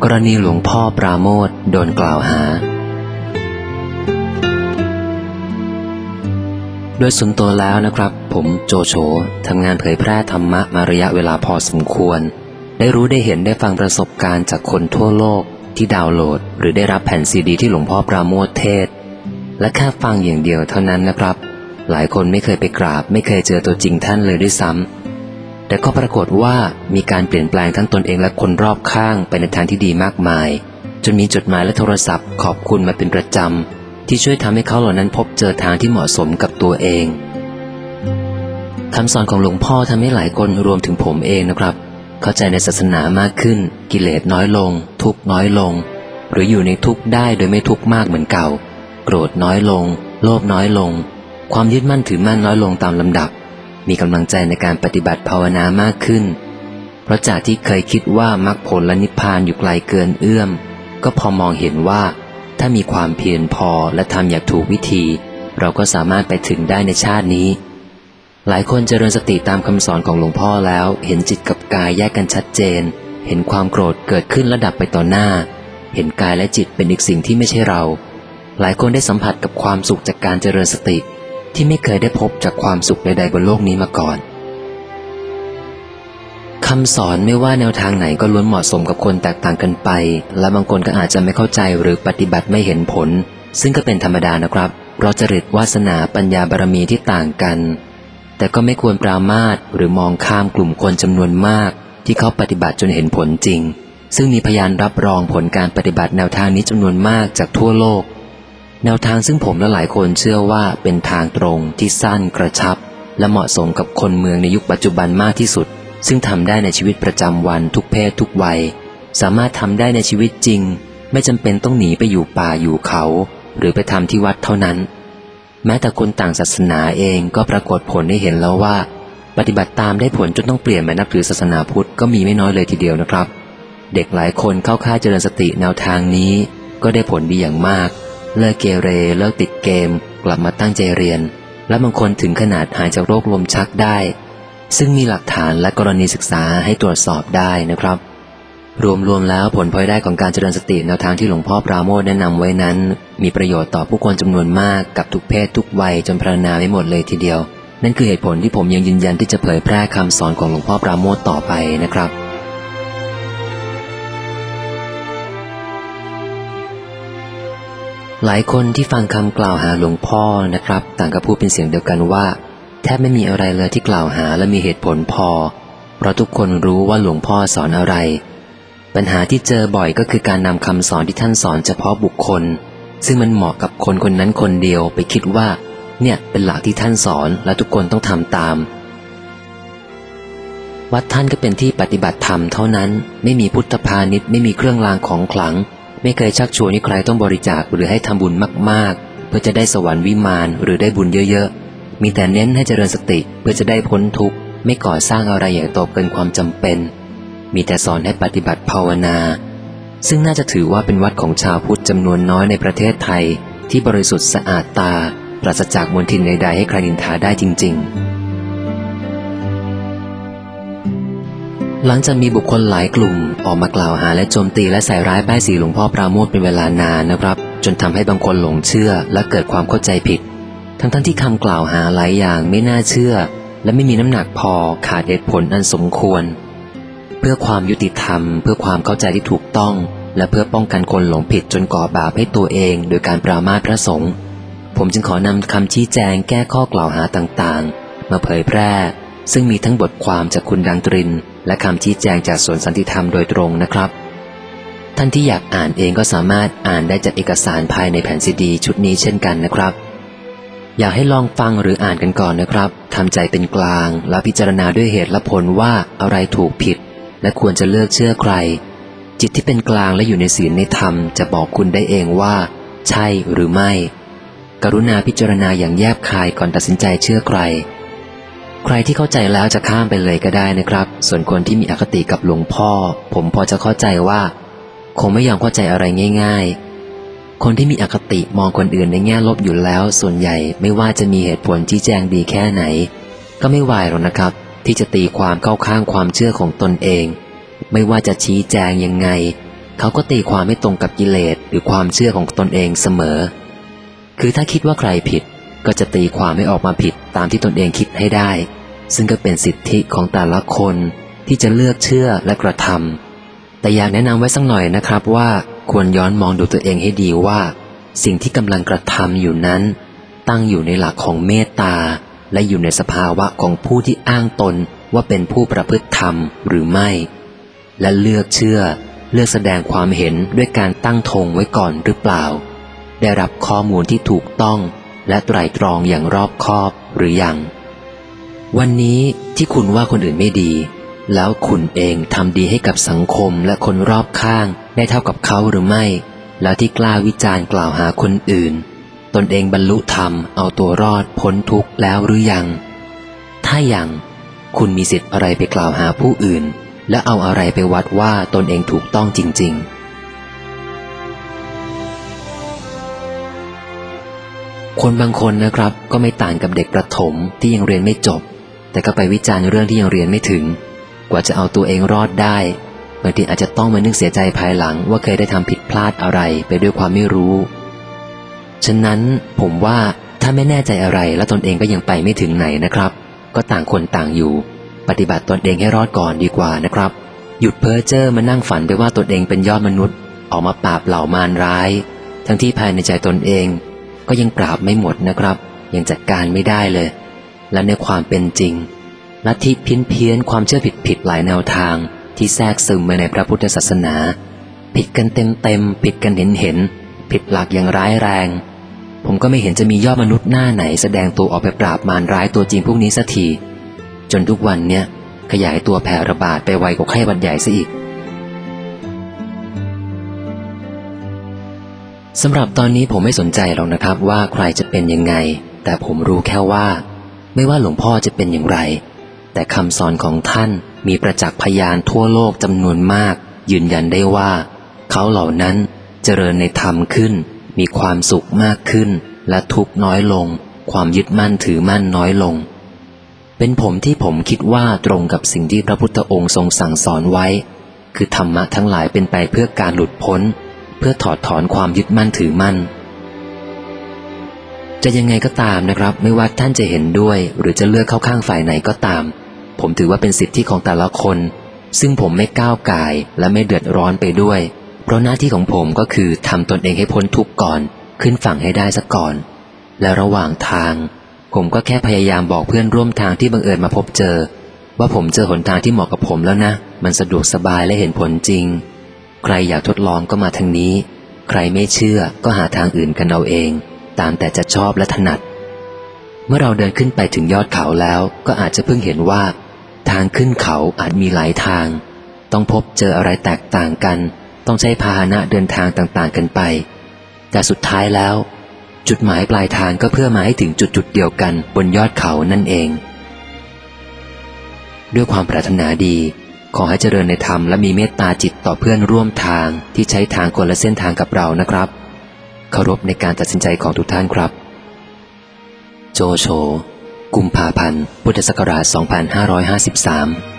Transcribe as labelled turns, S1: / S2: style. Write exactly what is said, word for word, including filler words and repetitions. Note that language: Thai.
S1: กรณีหลวงพ่อปราโมทย์โดนกล่าวหาโดยส่วนตัวแล้วนะครับผมโจโฉทำงานเผยแพร่ธรรมะมาระยะเวลาพอสมควรได้รู้ได้เห็นได้ฟังประสบการณ์จากคนทั่วโลกที่ดาวน์โหลดหรือได้รับแผ่นซีดีที่หลวงพ่อปราโมทย์เทศน์และแค่ฟังอย่างเดียวเท่านั้นนะครับหลายคนไม่เคยไปกราบไม่เคยเจอตัวจริงท่านเลยด้วยซ้ำแต่ก็ปรากฏว่ามีการเปลี่ยนแปลงทั้งตนเองและคนรอบข้างไปในทางที่ดีมากมายจนมีจดหมายและโทรศัพท์ขอบคุณมาเป็นประจำที่ช่วยทำให้เขาเหล่านั้นพบเจอทางที่เหมาะสมกับตัวเองคำสอนของหลวงพ่อทำให้หลายคนรวมถึงผมเองนะครับเข้าใจในศาสนามากขึ้นกิเลสน้อยลงทุกข์น้อยลงหรืออยู่ในทุกข์ได้โดยไม่ทุกข์มากเหมือนเก่าโกรธน้อยลงโลภน้อยลงความยึดมั่นถือมั่นน้อยลงตามลำดับมีกำลังใจในการปฏิบัติภาวนามากขึ้นเพราะจากที่เคยคิดว่ามรรคผลและนิพพานอยู่ไกลเกินเอื้อมก็พอมองเห็นว่าถ้ามีความเพียรพอและทำอย่างถูกวิธีเราก็สามารถไปถึงได้ในชาตินี้หลายคนเจริญสติตามคำสอนของหลวงพ่อแล้วเห็นจิตกับกายแยกกันชัดเจนเห็นความโกรธเกิดขึ้นและดับไปต่อหน้าเห็นกายและจิตเป็นอีกสิ่งที่ไม่ใช่เราหลายคนได้สัมผัสกับความสุขจากการเจริญสติที่ไม่เคยได้พบจากความสุขใดๆบนโลกนี้มาก่อนคำสอนไม่ว่าแนวทางไหนก็ล้วนเหมาะสมกับคนแตกต่างกันไปและบางคนก็อาจจะไม่เข้าใจหรือปฏิบัติไม่เห็นผลซึ่งก็เป็นธรรมดานะครับเพราะจริตวาสนาปัญญาบารมีที่ต่างกันแต่ก็ไม่ควรปรามาสหรือมองข้ามกลุ่มคนจำนวนมากที่เขาปฏิบัติจนเห็นผลจริงซึ่งมีพยานรับรองผลการปฏิบัติแนวทางนี้จำนวนมากจากทั่วโลกแนวทางซึ่งผมและหลายคนเชื่อว่าเป็นทางตรงที่สั้นกระชับและเหมาะสมกับคนเมืองในยุคปัจจุบันมากที่สุดซึ่งทำได้ในชีวิตประจำวันทุกเพศทุกวัยสามารถทำได้ในชีวิตจริงไม่จำเป็นต้องหนีไปอยู่ป่าอยู่เขาหรือไปทำที่วัดเท่านั้นแม้แต่คนต่างศาสนาเองก็ปรากฏผลให้เห็นแล้วว่าปฏิบัติตามได้ผลจนต้องเปลี่ยนมานับถือศาสนาพุทธก็มีไม่น้อยเลยทีเดียวนะครับเด็กหลายคนเข้าค่ายเจริญสติแนวทางนี้ก็ได้ผลดีอย่างมากเลิกเกเรเลิกติดเกมกลับมาตั้งใจเรียนและบางคนถึงขนาดหายจากโรคลมชักได้ซึ่งมีหลักฐานและกรณีศึกษาให้ตรวจสอบได้นะครับรวมๆแล้วผลพลอยได้ของการเจริญสติแนวทางที่หลวงพ่อปราโมทย์แนะนำไว้นั้นมีประโยชน์ต่อผู้คนจำนวนมากกับทุกเพศทุกวัยจนพรรณนาไม่หมดเลยทีเดียวนั่นคือเหตุผลที่ผมยังยืนยันที่จะเผยแพร่คำสอนของหลวงพ่อปราโมทย์ต่อไปนะครับหลายคนที่ฟังคำกล่าวหาหลวงพ่อนะครับต่างก็พูดเป็นเสียงเดียวกันว่าแทบไม่มีอะไรเลยที่กล่าวหาและมีเหตุผลพอเพราะทุกคนรู้ว่าหลวงพ่อสอนอะไรปัญหาที่เจอบ่อยก็คือการนำคำสอนที่ท่านสอนเฉพาะบุคคลซึ่งมันเหมาะกับคนคนนั้นคนเดียวไปคิดว่าเนี่ยเป็นหลักที่ท่านสอนและทุกคนต้องทำตามวัดท่านก็เป็นที่ปฏิบัติธรรมเท่านั้นไม่มีพุทธพาณิชย์ไม่มีเครื่องรางของขลังไม่เคยชักชวนให้ใครต้องบริจาคหรือให้ทำบุญมากๆเพื่อจะได้สวรรค์วิมานหรือได้บุญเยอะๆมีแต่เน้นให้เจริญสติเพื่อจะได้พ้นทุกข์ไม่ก่อสร้างอะไรใหญ่โตเกินความจำเป็นมีแต่สอนให้ปฏิบัติภาวนาซึ่งน่าจะถือว่าเป็นวัดของชาวพุทธจำนวนน้อยในประเทศไทยที่บริสุทธิ์สะอาดตาปราศจากมลทินใดๆให้ใครนินทาได้จริงๆหลังจากมีบุคคลหลายกลุ่มออกมากล่าวหาและโจมตีและใส่ร้ายป้ายสีหลวงพ่อปราโมทย์เป็นเวลานานนะครับจนทำให้บางคนหลงเชื่อและเกิดความเข้าใจผิดทั้งๆที่คำกล่าวหาหลายอย่างไม่น่าเชื่อและไม่มีน้ำหนักพอขาดเหตุผลอันสมควรเพื่อความยุติธรรมเพื่อความเข้าใจที่ถูกต้องและเพื่อป้องกันคนหลงผิดจนก่อบาปให้ตัวเองโดยการปรามาสพระสงฆ์ผมจึงขอนำคำชี้แจงแก้ข้อกล่าวหาต่างๆมาเผยแพร่ซึ่งมีทั้งบทความจากคุณดังตรินและคำชี้แจงจากสวนสันติธรรมโดยตรงนะครับท่านที่อยากอ่านเองก็สามารถอ่านได้จากเอกสารภายในแผ่นซีดีชุดนี้เช่นกันนะครับอยากให้ลองฟังหรืออ่านกันก่อนนะครับทำใจเป็นกลางและพิจารณาด้วยเหตุและผลว่าอะไรถูกผิดและควรจะเลือกเชื่อใครจิตที่เป็นกลางและอยู่ในศีลในธรรมจะบอกคุณได้เองว่าใช่หรือไม่กรุณาพิจารณาอย่างแยบคายก่อนตัดสินใจเชื่อใครใครที่เข้าใจแล้วจะข้ามไปเลยก็ได้นะครับส่วนคนที่มีอคติกับหลวงพ่อผมพอจะเข้าใจว่าคงไม่ยอมเข้าใจอะไรง่ายๆคนที่มีอคติมองคนอื่นในแง่ลบอยู่แล้วส่วนใหญ่ไม่ว่าจะมีเหตุผลชี้แจงดีแค่ไหนก็ไม่วายหรอกนะครับที่จะตีความเข้าข้างความเชื่อของตนเองไม่ว่าจะชี้แจงยังไงเขาก็ตีความไม่ตรงกับกิเลสหรือความเชื่อของตนเองเสมอคือถ้าคิดว่าใครผิดก็จะตีความให้ออกมาผิดตามที่ตนเองคิดให้ได้ซึ่งก็เป็นสิทธิของแต่ละคนที่จะเลือกเชื่อและกระทำแต่อยากแนะนำไว้สักหน่อยนะครับว่าควรย้อนมองดูตัวเองให้ดีว่าสิ่งที่กำลังกระทำอยู่นั้นตั้งอยู่ในหลักของเมตตาและอยู่ในสภาวะของผู้ที่อ้างตนว่าเป็นผู้ประพฤติธรรมหรือไม่และเลือกเชื่อเลือกแสดงความเห็นด้วยการตั้งธงไว้ก่อนหรือเปล่าได้รับข้อมูลที่ถูกต้องและไตร่ตรองอย่างรอบคอบหรือยังวันนี้ที่คุณว่าคนอื่นไม่ดีแล้วคุณเองทำดีให้กับสังคมและคนรอบข้างได้เท่ากับเขาหรือไม่แล้วที่กล้าวิจารณ์กล่าวหาคนอื่นตนเองบรรลุธรรมเอาตัวรอดพ้นทุกข์แล้วหรือยังถ้ายังคุณมีสิทธิ์อะไรไปกล่าวหาผู้อื่นและเอาอะไรไปวัดว่าตนเองถูกต้องจริงๆคนบางคนนะครับก็ไม่ต่างกับเด็กประถมที่ยังเรียนไม่จบแต่ก็ไปวิจารณ์เรื่องที่ยังเรียนไม่ถึงกว่าจะเอาตัวเองรอดได้บางทีอาจจะต้องมานึกเสียใจภายหลังว่าเคยได้ทำผิดพลาดอะไรไปด้วยความไม่รู้ฉะนั้นผมว่าถ้าไม่แน่ใจอะไรและตนเองก็ยังไปไม่ถึงไหนนะครับก็ต่างคนต่างอยู่ปฏิบัติตนเองให้รอดก่อนดีกว่านะครับหยุดเพ้อเจ้อมานั่งฝันไปว่าตนเองเป็นยอดมนุษย์ออกมาปราบเหล่ามารร้ายทั้งที่ภายในใจตนเองก็ยังปราบไม่หมดนะครับยังจัดการไม่ได้เลยและในความเป็นจริงลัทธิเพี้ยนเพี้ยนความเชื่อผิดผิดหลายแนวทางที่แทรกซึมมาในพระพุทธศาสนาผิดกันเต็มเต็มผิดกันเห็นเห็นผิดหลักอย่างร้ายแรงผมก็ไม่เห็นจะมียอดมนุษย์หน้าไหนแสดงตัวออกไปปราบมารร้ายตัวจริงพวกนี้สักทีจนทุกวันเนี้ยขยายตัวแผ่ระบาดไปไวกว่าไข้หวัดใหญ่ซะอีกสำหรับตอนนี้ผมไม่สนใจหรอกนะครับว่าใครจะเป็นยังไงแต่ผมรู้แค่ว่าไม่ว่าหลวงพ่อจะเป็นอย่างไรแต่คำสอนของท่านมีประจักษ์พยานทั่วโลกจำนวนมากยืนยันได้ว่าเขาเหล่านั้นเจริญในธรรมขึ้นมีความสุขมากขึ้นและทุกข์น้อยลงความยึดมั่นถือมั่นน้อยลงเป็นผมที่ผมคิดว่าตรงกับสิ่งที่พระพุทธองค์ทรงสั่งสอนไว้คือธรรมะทั้งหลายเป็นไปเพื่อการหลุดพ้นเพื่อถอดถอนความยึดมั่นถือมั่นจะยังไงก็ตามนะครับไม่ว่าท่านจะเห็นด้วยหรือจะเลือกเข้าข้างฝ่ายไหนก็ตามผมถือว่าเป็นสิทธิของแต่ละคนซึ่งผมไม่ก้าวก่ายและไม่เดือดร้อนไปด้วยเพราะหน้าที่ของผมก็คือทำตนเองให้พ้นทุกข์ก่อนขึ้นฝั่งให้ได้ซะก่อนและระหว่างทางผมก็แค่พยายามบอกเพื่อนร่วมทางที่บังเอิญมาพบเจอว่าผมเจอหนทางที่เหมาะกับผมแล้วนะมันสะดวกสบายและเห็นผลจริงใครอยากทดลองก็มาทางนี้ใครไม่เชื่อก็หาทางอื่นกันเอาเองตามแต่จะชอบและถนัดเมื่อเราเดินขึ้นไปถึงยอดเขาแล้วก็อาจจะเพิ่งเห็นว่าทางขึ้นเขาอาจมีหลายทางต้องพบเจออะไรแตกต่างกันต้องใช้พาหนะเดินทางต่างๆกันไปแต่สุดท้ายแล้วจุดหมายปลายทางก็เพื่อมาให้ถึงจุดจุดเดียวกันบนยอดเขานั่นเองด้วยความปรารถนาดีขอให้เจริญในธรรมและมีเมตตาจิตต่อเพื่อนร่วมทางที่ใช้ทางคนละเส้นทางกับเรานะครับเคารพในการตัดสินใจของทุกท่านครับโจโฉกุมภาพันธ์พุทธศักราชสองพันห้าร้อยห้าสิบสาม